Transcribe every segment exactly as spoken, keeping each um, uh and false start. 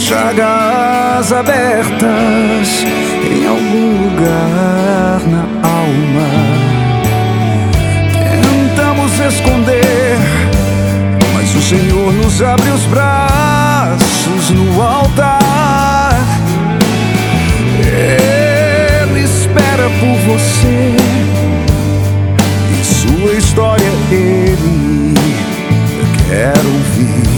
chagas abertas em algum lugar na alma. Tentamos esconder, mas o Senhor nos abre os braços no altar. Ele espera por você e sua história Ele quer ouvir.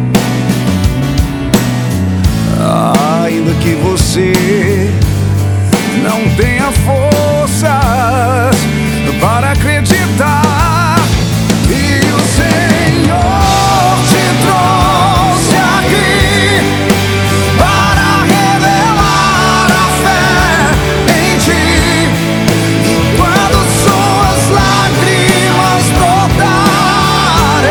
Ainda que você não tenha forças para acreditar, e o Senhor te trouxe aqui para revelar a fé em ti. E quando suas lágrimas brotarem,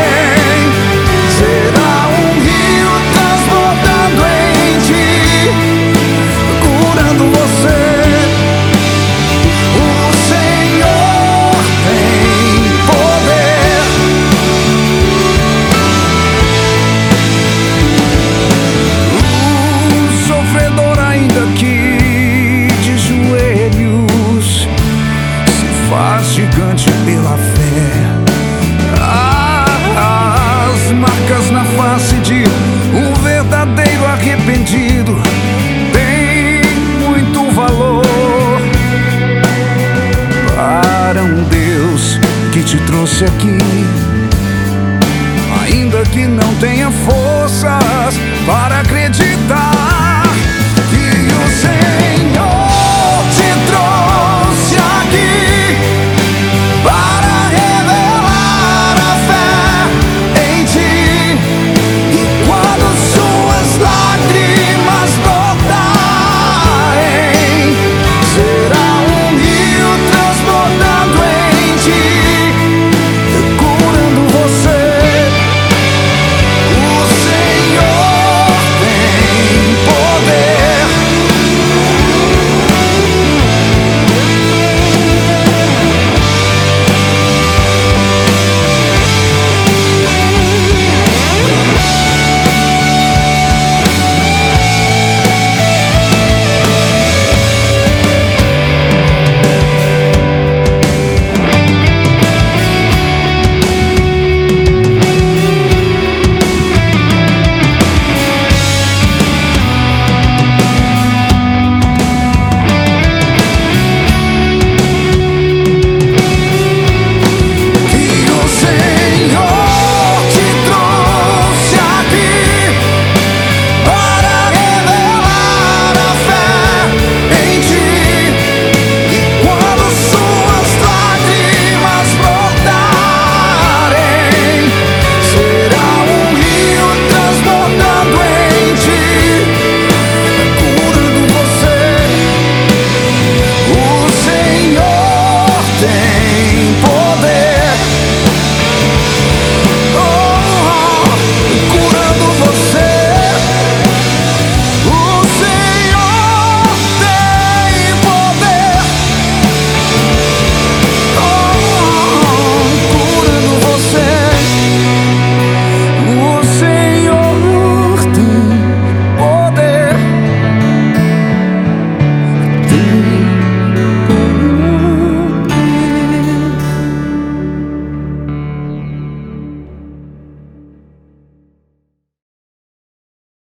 será um rio transbordando em ti, curando você. O Senhor tem poder. O sofredor, ainda que de joelhos, se faz gigante pela fé. Ah, as marcas na face de um verdadeiro arrependido têm muito valor para um Deus que te trouxe aqui, ainda que não tenha força